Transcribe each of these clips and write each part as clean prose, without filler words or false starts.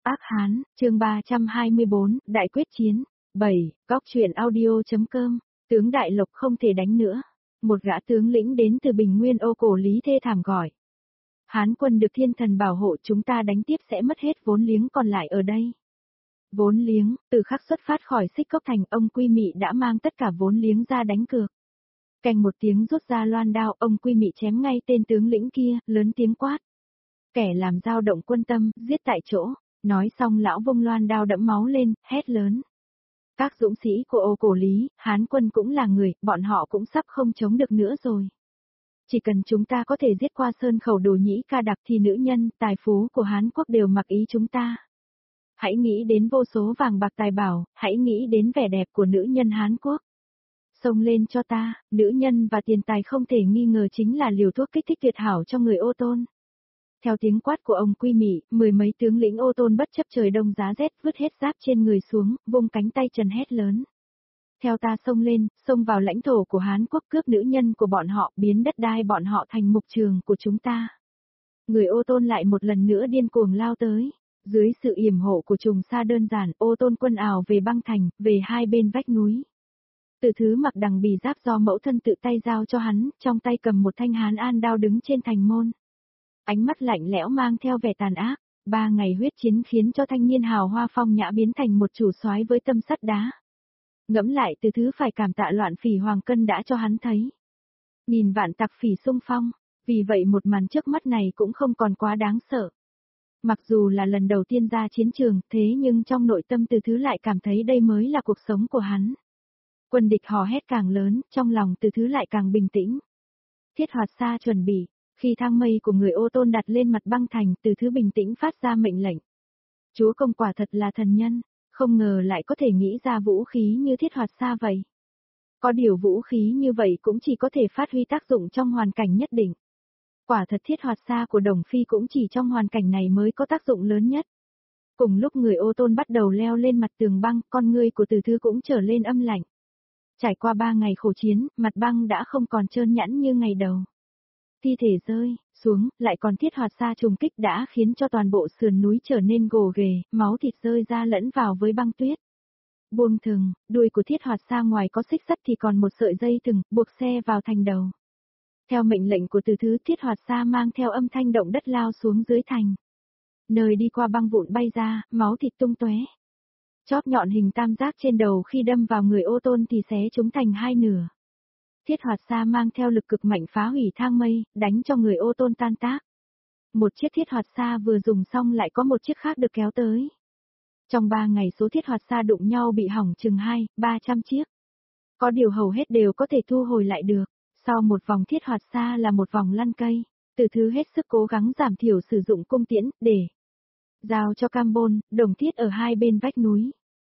Ác Hán, chương 324, Đại quyết chiến. 7. Góc truyện audio.com. Tướng Đại Lộc không thể đánh nữa. Một gã tướng lĩnh đến từ Bình Nguyên Ô Cổ Lý thê thảm gọi. Hán quân được thiên thần bảo hộ, chúng ta đánh tiếp sẽ mất hết vốn liếng còn lại ở đây. Vốn liếng, từ khắc xuất phát khỏi Xích Cốc Thành, ông Quy Mị đã mang tất cả vốn liếng ra đánh cược. Cành một tiếng rút ra loan đao, ông Quy Mị chém ngay tên tướng lĩnh kia, lớn tiếng quát. Kẻ làm dao động quân tâm, giết tại chỗ. Nói xong lão vung loan đao đẫm máu lên, hét lớn. Các dũng sĩ của Ô Cổ Lý, Hán quân cũng là người, bọn họ cũng sắp không chống được nữa rồi. Chỉ cần chúng ta có thể giết qua sơn khẩu Đồ Nhĩ Ca Đặc thì nữ nhân, tài phú của Hán quốc đều mặc ý chúng ta. Hãy nghĩ đến vô số vàng bạc tài bảo, hãy nghĩ đến vẻ đẹp của nữ nhân Hán quốc. Xông lên cho ta, nữ nhân và tiền tài không thể nghi ngờ chính là liều thuốc kích thích tuyệt hảo cho người Ô Tôn. Theo tiếng quát của ông Quy Mị, mười mấy tướng lĩnh Ô Tôn bất chấp trời đông giá rét vứt hết giáp trên người xuống, vung cánh tay trần hét lớn. Theo ta xông lên, xông vào lãnh thổ của Hán quốc, cướp nữ nhân của bọn họ, biến đất đai bọn họ thành mục trường của chúng ta. Người Ô Tôn lại một lần nữa điên cuồng lao tới. Dưới sự yểm hộ của trùng sa đơn giản, Ô Tôn quân ảo về băng thành, về hai bên vách núi. Từ Thứ mặc đằng bì giáp do mẫu thân tự tay giao cho hắn, trong tay cầm một thanh hán an đao đứng trên thành môn. Ánh mắt lạnh lẽo mang theo vẻ tàn ác. 3 ngày huyết chiến khiến cho thanh niên hào hoa phong nhã biến thành một chủ soái với tâm sắt đá. Ngẫm lại Từ Thứ phải cảm tạ Loạn Phỉ Hoàng Cân đã cho hắn thấy. Nghìn vạn tặc phỉ xung phong, vì vậy một màn trước mắt này cũng không còn quá đáng sợ. Mặc dù là lần đầu tiên ra chiến trường, thế nhưng trong nội tâm Từ Thứ lại cảm thấy đây mới là cuộc sống của hắn. Quân địch hò hét càng lớn, trong lòng Từ Thứ lại càng bình tĩnh. Thiết Hoạt Sa chuẩn bị. Khi thang mây của người Ô Tôn đặt lên mặt băng thành, Từ Thứ bình tĩnh phát ra mệnh lệnh. Chúa công quả thật là thần nhân, không ngờ lại có thể nghĩ ra vũ khí như Thiết Hoạt Sa vậy. Có điều vũ khí như vậy cũng chỉ có thể phát huy tác dụng trong hoàn cảnh nhất định. Quả thật Thiết Hoạt Sa của Đồng Phi cũng chỉ trong hoàn cảnh này mới có tác dụng lớn nhất. Cùng lúc người Ô Tôn bắt đầu leo lên mặt tường băng, con ngươi của Từ Thứ cũng trở lên âm lạnh. Trải qua 3 ngày khổ chiến, mặt băng đã không còn trơn nhẵn như ngày đầu. Thi thể rơi xuống, lại còn Thiết Hoạt Sa trùng kích đã khiến cho toàn bộ sườn núi trở nên gồ ghề, máu thịt rơi ra lẫn vào với băng tuyết. Buông thừng, đuôi của Thiết Hoạt Sa ngoài có xích sắt thì còn một sợi dây thừng, buộc xe vào thành đầu. Theo mệnh lệnh của Từ Thứ, Thiết Hoạt Sa mang theo âm thanh động đất lao xuống dưới thành. Nơi đi qua băng vụn bay ra, máu thịt tung tóe. Chóp nhọn hình tam giác trên đầu khi đâm vào người Ô Tôn thì xé chúng thành hai nửa. Thiết Hoạt Sa mang theo lực cực mạnh phá hủy thang mây, đánh cho người Ô Tôn tan tác. Một chiếc Thiết Hoạt Sa vừa dùng xong lại có một chiếc khác được kéo tới. Trong 3 ngày số Thiết Hoạt Sa đụng nhau bị hỏng chừng 200-300 chiếc. Có điều hầu hết đều có thể thu hồi lại được. Sau một vòng Thiết Hoạt Sa là một vòng lăn cây. Từ Thứ hết sức cố gắng giảm thiểu sử dụng cung tiễn, để giao cho Cambon, Đồng Thiết ở hai bên vách núi.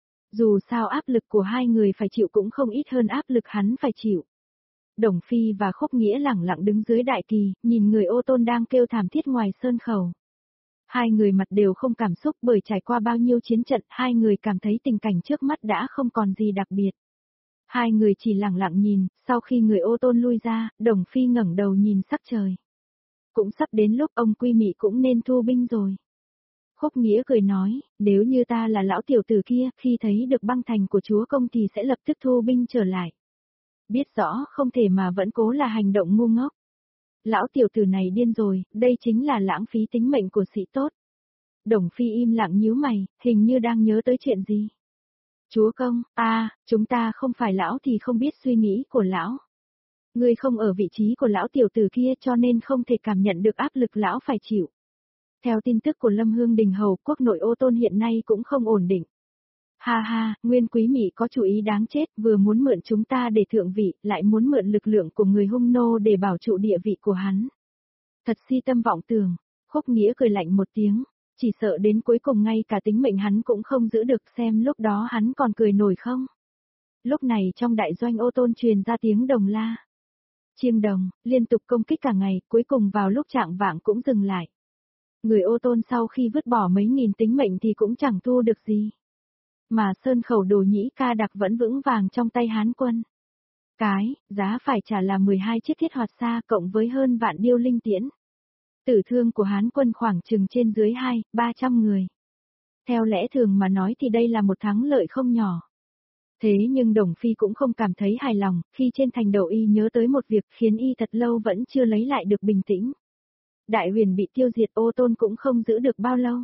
Dù sao áp lực của hai người phải chịu cũng không ít hơn áp lực hắn phải chịu. Đồng Phi và Khúc Nghĩa lẳng lặng đứng dưới đại kỳ, nhìn người Ô Tôn đang kêu thảm thiết ngoài sơn khẩu. Hai người mặt đều không cảm xúc bởi trải qua bao nhiêu chiến trận, hai người cảm thấy tình cảnh trước mắt đã không còn gì đặc biệt. Hai người chỉ lẳng lặng nhìn, sau khi người Ô Tôn lui ra, Đồng Phi ngẩng đầu nhìn sắc trời. Cũng sắp đến lúc ông Quy Mị cũng nên thu binh rồi. Khúc Nghĩa cười nói, nếu như ta là lão tiểu tử kia, khi thấy được băng thành của chúa công thì sẽ lập tức thu binh trở lại. Biết rõ không thể mà vẫn cố là hành động ngu ngốc. Lão tiểu tử này điên rồi, đây chính là lãng phí tính mệnh của sĩ tốt. Đồng Phi im lặng nhíu mày, hình như đang nhớ tới chuyện gì. Chúa công, chúng ta không phải lão thì không biết suy nghĩ của lão. Ngươi không ở vị trí của lão tiểu tử kia cho nên không thể cảm nhận được áp lực lão phải chịu. Theo tin tức của Lâm Hương Đình Hầu, quốc nội Ô Tôn hiện nay cũng không ổn định. Ha ha, Nguyên Quý Mị có chủ ý đáng chết, vừa muốn mượn chúng ta để thượng vị, lại muốn mượn lực lượng của người hung nô để bảo trụ địa vị của hắn. Thật si tâm vọng tưởng. Khúc Nghĩa cười lạnh một tiếng, chỉ sợ đến cuối cùng ngay cả tính mệnh hắn cũng không giữ được, xem lúc đó hắn còn cười nổi không. Lúc này trong đại doanh Ô Tôn truyền ra tiếng đồng la. Chiêng đồng, liên tục công kích cả ngày, cuối cùng vào lúc chạng vạng cũng dừng lại. Người Ô Tôn sau khi vứt bỏ mấy nghìn tính mệnh thì cũng chẳng thu được gì. Mà sơn khẩu Đồ Nhĩ Ca Đặc vẫn vững vàng trong tay Hán quân. Giá phải trả là 12 chiếc Thiết Hoạt Sa cộng với hơn vạn điêu linh tiễn. Tử thương của Hán quân khoảng chừng trên dưới 200-300 người. Theo lẽ thường mà nói thì đây là một thắng lợi không nhỏ. Thế nhưng Đồng Phi cũng không cảm thấy hài lòng, khi trên thành đầu y nhớ tới một việc khiến y thật lâu vẫn chưa lấy lại được bình tĩnh. Đại Huyền bị tiêu diệt, Ô Tôn cũng không giữ được bao lâu.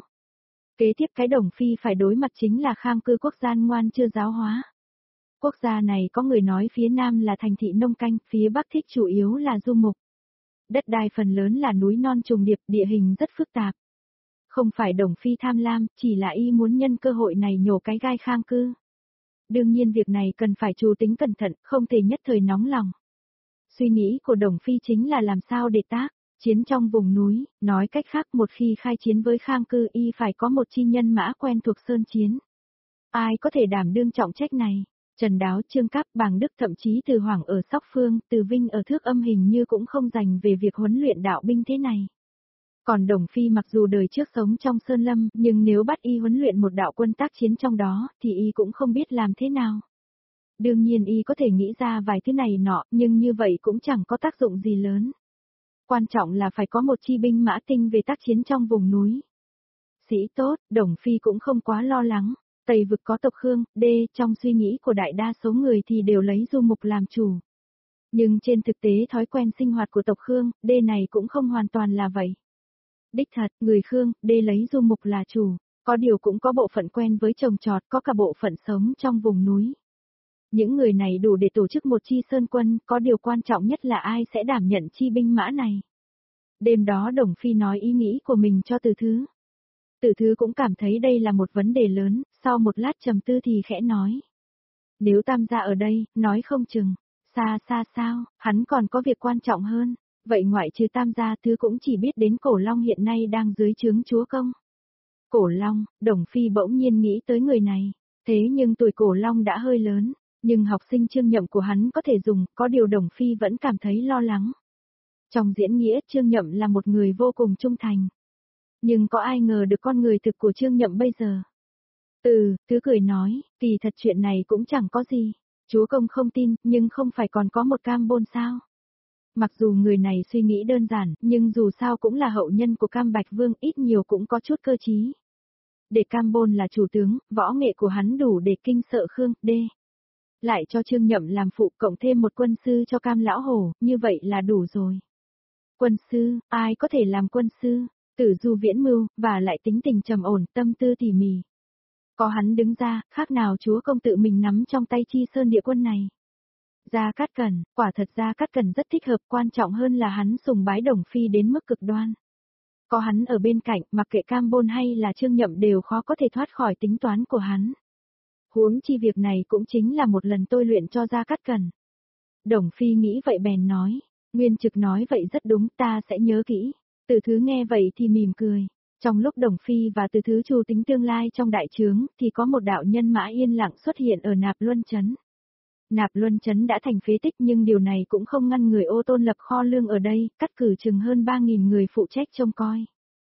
Kế tiếp cái Đồng Phi phải đối mặt chính là Khang Cư, quốc gian ngoan chưa giáo hóa. Quốc gia này có người nói phía nam là thành thị nông canh, phía bắc thích chủ yếu là du mục. Đất đai phần lớn là núi non trùng điệp, địa hình rất phức tạp. Không phải Đồng Phi tham lam, chỉ là y muốn nhân cơ hội này nhổ cái gai Khang Cư. Đương nhiên việc này cần phải chú tính cẩn thận, không thể nhất thời nóng lòng. Suy nghĩ của Đồng Phi chính là làm sao để tác chiến trong vùng núi, nói cách khác một khi khai chiến với Khang Cư y phải có một chi nhân mã quen thuộc sơn chiến. Ai có thể đảm đương trọng trách này? Trần Đáo, Trương Cáp, Bàng Đức, thậm chí Từ Hoàng ở Sóc Phương, Từ Vinh ở Thước Âm hình như cũng không dành về việc huấn luyện đạo binh thế này. Còn Đồng Phi mặc dù đời trước sống trong Sơn Lâm, nhưng nếu bắt y huấn luyện một đạo quân tác chiến trong đó, thì y cũng không biết làm thế nào. Đương nhiên y có thể nghĩ ra vài thứ này nọ, nhưng như vậy cũng chẳng có tác dụng gì lớn. Quan trọng là phải có một chi binh mã tinh về tác chiến trong vùng núi. Sĩ tốt, Đồng Phi cũng không quá lo lắng. Tây vực có tộc Khương, trong suy nghĩ của đại đa số người thì đều lấy du mục làm chủ. Nhưng trên thực tế thói quen sinh hoạt của tộc Khương, này cũng không hoàn toàn là vậy. Đích thật, người Khương, lấy du mục là chủ, có điều cũng có bộ phận quen với trồng trọt, có cả bộ phận sống trong vùng núi. Những người này đủ để tổ chức một chi sơn quân, có điều quan trọng nhất là ai sẽ đảm nhận chi binh mã này. Đêm đó Đồng Phi nói ý nghĩ của mình cho Từ Thứ. Từ Thứ cũng cảm thấy đây là một vấn đề lớn, sau một lát trầm tư thì khẽ nói. Nếu Tam gia ở đây, nói không chừng, xa sao, hắn còn có việc quan trọng hơn, vậy ngoại trừ Tam gia Thứ cũng chỉ biết đến Cổ Long hiện nay đang dưới trướng chúa công. Cổ Long, Đồng Phi bỗng nhiên nghĩ tới người này, thế nhưng tuổi Cổ Long đã hơi lớn, nhưng học sinh Trương Nhậm của hắn có thể dùng, có điều Đồng Phi vẫn cảm thấy lo lắng. Trong diễn nghĩa Trương Nhậm là một người vô cùng trung thành. Nhưng có ai ngờ được con người thực của Trương Nhậm bây giờ? Thứ cười nói, kỳ thật chuyện này cũng chẳng có gì. Chúa công không tin, nhưng không phải còn có một Cam Bôn sao? Mặc dù người này suy nghĩ đơn giản, nhưng dù sao cũng là hậu nhân của Cam Bạch Vương, ít nhiều cũng có chút cơ trí. Để Cam Bôn là chủ tướng, võ nghệ của hắn đủ để kinh sợ Khương, lại cho Trương Nhậm làm phụ, cộng thêm một quân sư cho Cam Lão Hổ, như vậy là đủ rồi. Quân sư, ai có thể làm quân sư? Tử Du viễn mưu, và lại tính tình trầm ổn, tâm tư tỉ mỉ. Có hắn đứng ra, khác nào chúa công tự mình nắm trong tay chi sơn địa quân này. Gia Cát Cẩn, quả thật Gia Cát Cẩn rất thích hợp, quan trọng hơn là hắn sùng bái Đồng Phi đến mức cực đoan. Có hắn ở bên cạnh, mặc kệ Cam Bôn hay là Trương Nhậm đều khó có thể thoát khỏi tính toán của hắn. Huống chi việc này cũng chính là một lần tôi luyện cho Gia Cát Cẩn. Đồng Phi nghĩ vậy bèn nói, Nguyên Trực nói vậy rất đúng, ta sẽ nhớ kỹ. Từ Thứ nghe vậy thì mỉm cười. Trong lúc Đồng Phi và Từ Thứ chủ tính tương lai trong đại trướng, thì có một đạo nhân mã yên lặng xuất hiện ở Nạp Luân Trấn. Nạp Luân Trấn đã thành phế tích nhưng điều này cũng không ngăn người Ô Tôn lập kho lương ở đây, cắt cử chừng hơn 3.000 người phụ trách trông coi.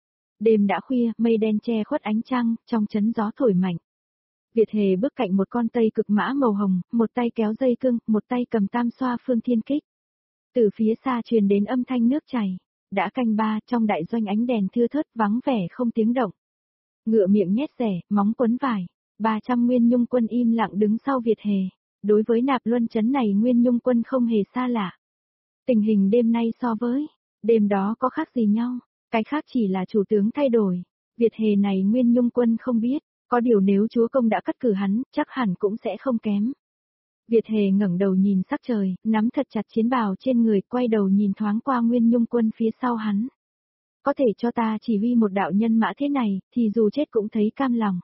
Đêm đã khuya, mây đen che khuất ánh trăng, trong trấn gió thổi mạnh. Việt Hề bước cạnh một con tây cực mã màu hồng, một tay kéo dây cương, một tay cầm tam xoa phương thiên kích. Từ phía xa truyền đến âm thanh nước chảy. Đã canh ba, trong đại doanh ánh đèn thưa thớt, vắng vẻ không tiếng động. Ngựa miệng nhét rẻ, móng quấn vải. 300 Nguyên Nhung quân im lặng đứng sau Việt Hề. Đối với Nạp Luân Trấn này Nguyên Nhung quân không hề xa lạ. Tình hình đêm nay so với đêm đó có khác gì nhau, cái khác chỉ là chủ tướng thay đổi. Việt Hề này Nguyên Nhung quân không biết, có điều nếu chúa công đã cắt cử hắn, chắc hẳn cũng sẽ không kém. Việt Hề ngẩng đầu nhìn sắc trời, nắm thật chặt chiến bào trên người, quay đầu nhìn thoáng qua Nguyên Nhung quân phía sau hắn. Có thể cho ta chỉ huy một đạo nhân mã thế này, thì dù chết cũng thấy cam lòng.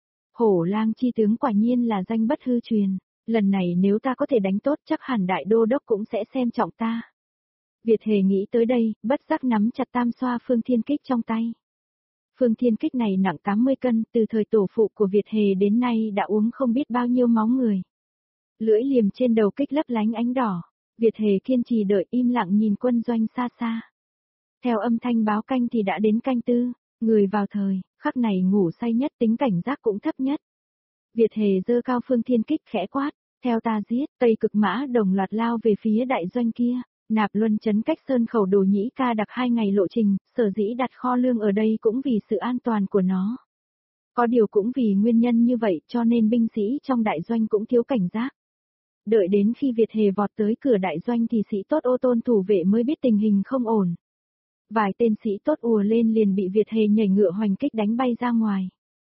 Hổ Lang chi tướng quả nhiên là danh bất hư truyền, lần này nếu ta có thể đánh tốt chắc hẳn đại đô đốc cũng sẽ xem trọng ta. Việt Hề nghĩ tới đây, bất giác nắm chặt tam xoa phương thiên kích trong tay. Phương thiên kích này nặng 80 cân, từ thời tổ phụ của Việt Hề đến nay đã uống không biết bao nhiêu máu người. Lưỡi liềm trên đầu kích lấp lánh ánh đỏ, Việt Hề kiên trì đợi im lặng nhìn quân doanh xa xa. Theo âm thanh báo canh thì đã đến canh tư, người vào thời, khắc này ngủ say nhất, tính cảnh giác cũng thấp nhất. Việt Hề giơ cao phương thiên kích khẽ quát, theo ta giết, Tây Cực Mã đồng loạt lao về phía đại doanh kia. Nạp Luân Trấn cách Sơn Khẩu Đồ Nhĩ Ca đặc 2 ngày lộ trình, sở dĩ đặt kho lương ở đây cũng vì sự an toàn của nó. Có điều cũng vì nguyên nhân như vậy cho nên binh sĩ trong đại doanh cũng thiếu cảnh giác. Đợi đến khi Việt Hề vọt tới cửa đại doanh thì sĩ tốt Ô Tôn thủ vệ mới biết tình hình không ổn. Vài tên sĩ tốt ùa lên liền bị Việt Hề nhảy ngựa hoành kích đánh bay ra ngoài.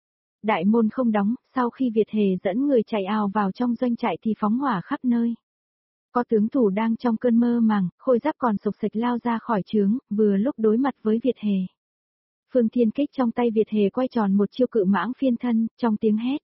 Đại môn không đóng, sau khi Việt Hề dẫn người chạy ào vào trong doanh trại thì phóng hỏa khắp nơi. Có tướng thủ đang trong cơn mơ màng, khôi giáp còn sộc sạch lao ra khỏi trướng, vừa lúc đối mặt với Việt Hề. Phương Thiên Kích trong tay Việt Hề quay tròn một chiêu cự mãng phiên thân, trong tiếng hét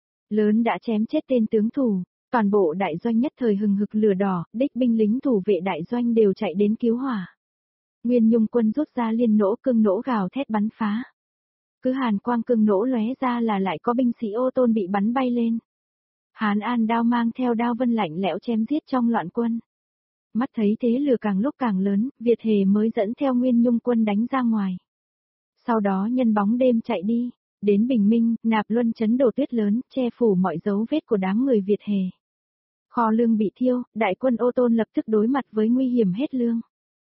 lớn đã chém chết tên tướng thủ, toàn bộ đại doanh nhất thời hừng hực lửa đỏ, đích binh lính thủ vệ đại doanh đều chạy đến cứu hỏa. Nguyên Nhung quân rút ra liên nỗ cương nỗ gào thét bắn phá. Cứ hàn quang cương nỗ lóe ra là lại có binh sĩ Ô Tôn bị bắn bay lên. Hán An đao mang theo đao vân lạnh lẽo chém giết trong loạn quân. Mắt thấy thế lửa càng lúc càng lớn, Việt Hề mới dẫn theo Nguyên Nhung quân đánh ra ngoài. Sau đó nhân bóng đêm chạy đi, đến bình minh, Nạp Luân chấn đổ tuyết lớn, che phủ mọi dấu vết của đám người Việt Hề. Kho lương bị thiêu, đại quân Ô Tôn lập tức đối mặt với nguy hiểm hết lương.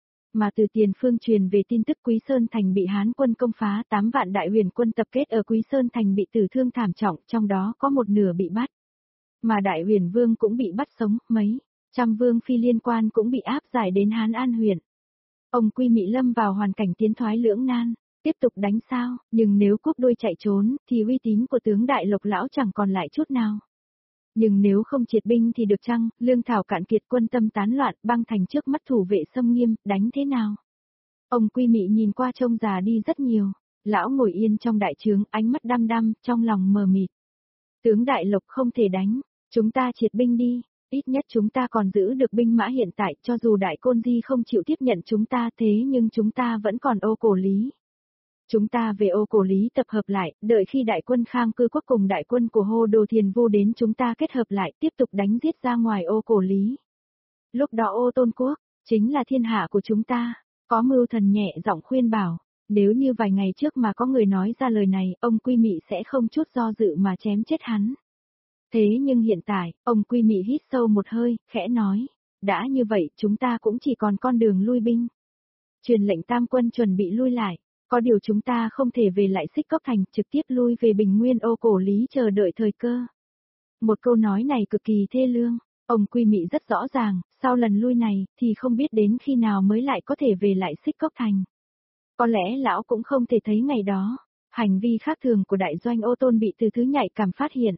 Mà từ tiền phương truyền về tin tức Quý Sơn Thành bị Hán quân công phá, 8 vạn đại huyền quân tập kết ở Quý Sơn Thành bị tử thương thảm trọng, trong đó có một nửa bị bắt. Mà đại huyền vương cũng bị bắt sống, mấy trăm vương phi liên quan cũng bị áp giải đến Hán An huyện. Ông Quy Mị lâm vào hoàn cảnh tiến thoái lưỡng nan, tiếp tục đánh sao, nhưng nếu quốc đôi chạy trốn, thì uy tín của tướng Đại Lộc lão chẳng còn lại chút nào. Nhưng nếu không triệt binh thì được chăng, lương thảo cạn kiệt quân tâm tán loạn, băng thành trước mắt thủ vệ xâm nghiêm, đánh thế nào? Ông Quy Mị nhìn qua trông già đi rất nhiều, lão ngồi yên trong đại trướng, ánh mắt đăm đăm, trong lòng mờ mịt. Tướng Đại Lộc không thể đánh, chúng ta triệt binh đi, ít nhất chúng ta còn giữ được binh mã hiện tại, cho dù Đại Côn Di không chịu tiếp nhận chúng ta thế nhưng chúng ta vẫn còn Ô Cổ Lý. Chúng ta về Ô Cổ Lý tập hợp lại, đợi khi đại quân Khang Cư Quốc cùng đại quân của Hô Đồ Thiền Vu đến chúng ta kết hợp lại tiếp tục đánh giết ra ngoài Ô Cổ Lý. Lúc đó Ô Tôn Quốc, chính là thiên hạ của chúng ta, có Mưu Thần nhẹ giọng khuyên bảo, nếu như vài ngày trước mà có người nói ra lời này, ông Quy Mị sẽ không chút do dự mà chém chết hắn. Thế nhưng hiện tại, ông Quy Mị hít sâu một hơi, khẽ nói, đã như vậy chúng ta cũng chỉ còn con đường lui binh. Truyền lệnh tam quân chuẩn bị lui lại. Có điều chúng ta không thể về lại Xích Cốc Thành, trực tiếp lui về Bình Nguyên Ô Cổ Lý chờ đợi thời cơ. Một câu nói này cực kỳ thê lương, ông Quy Mị rất rõ ràng, sau lần lui này, thì không biết đến khi nào mới lại có thể về lại Xích Cốc Thành. Có lẽ lão cũng không thể thấy ngày đó, hành vi khác thường của đại doanh Ô Tôn bị từ thứ nhạy cảm phát hiện.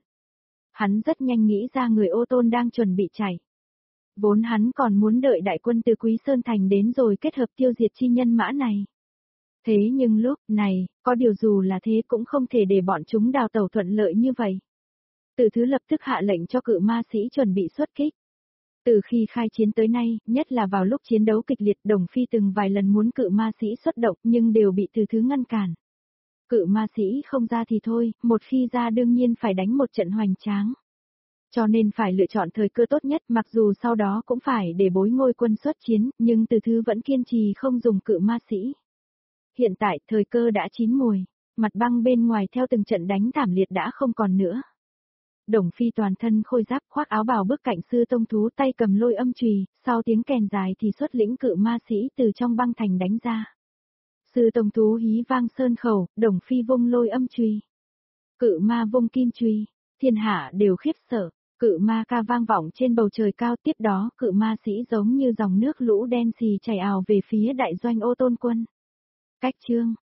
Hắn rất nhanh nghĩ ra người Ô Tôn đang chuẩn bị chạy. Vốn hắn còn muốn đợi đại quân từ Quý Sơn Thành đến rồi kết hợp tiêu diệt chi nhân mã này. Thế nhưng lúc này, có điều dù là thế cũng không thể để bọn chúng đào tẩu thuận lợi như vậy. Từ thứ lập tức hạ lệnh cho cự ma sĩ chuẩn bị xuất kích. Từ khi khai chiến tới nay, nhất là vào lúc chiến đấu kịch liệt, Đồng Phi từng vài lần muốn cự ma sĩ xuất động nhưng đều bị từ thứ ngăn cản. Cự ma sĩ không ra thì thôi, một khi ra đương nhiên phải đánh một trận hoành tráng. Cho nên phải lựa chọn thời cơ tốt nhất, mặc dù sau đó cũng phải để Bối Ngôi quân xuất chiến, nhưng từ thứ vẫn kiên trì không dùng cự ma sĩ. Hiện tại, thời cơ đã chín mùi, mặt băng bên ngoài theo từng trận đánh thảm liệt đã không còn nữa. Đồng Phi toàn thân khôi giáp khoác áo bào bước cạnh Sư Tông Thú tay cầm lôi âm chùy, sau tiếng kèn dài thì xuất lĩnh cự ma sĩ từ trong băng thành đánh ra. Sư Tông Thú hí vang sơn khẩu, Đồng Phi vung lôi âm chùy. Cự ma vung kim chùy, thiên hạ đều khiếp sợ, cự ma ca vang vọng trên bầu trời cao, tiếp đó cự ma sĩ giống như dòng nước lũ đen xì chảy ào về phía đại doanh Ô Tôn quân. Cách chương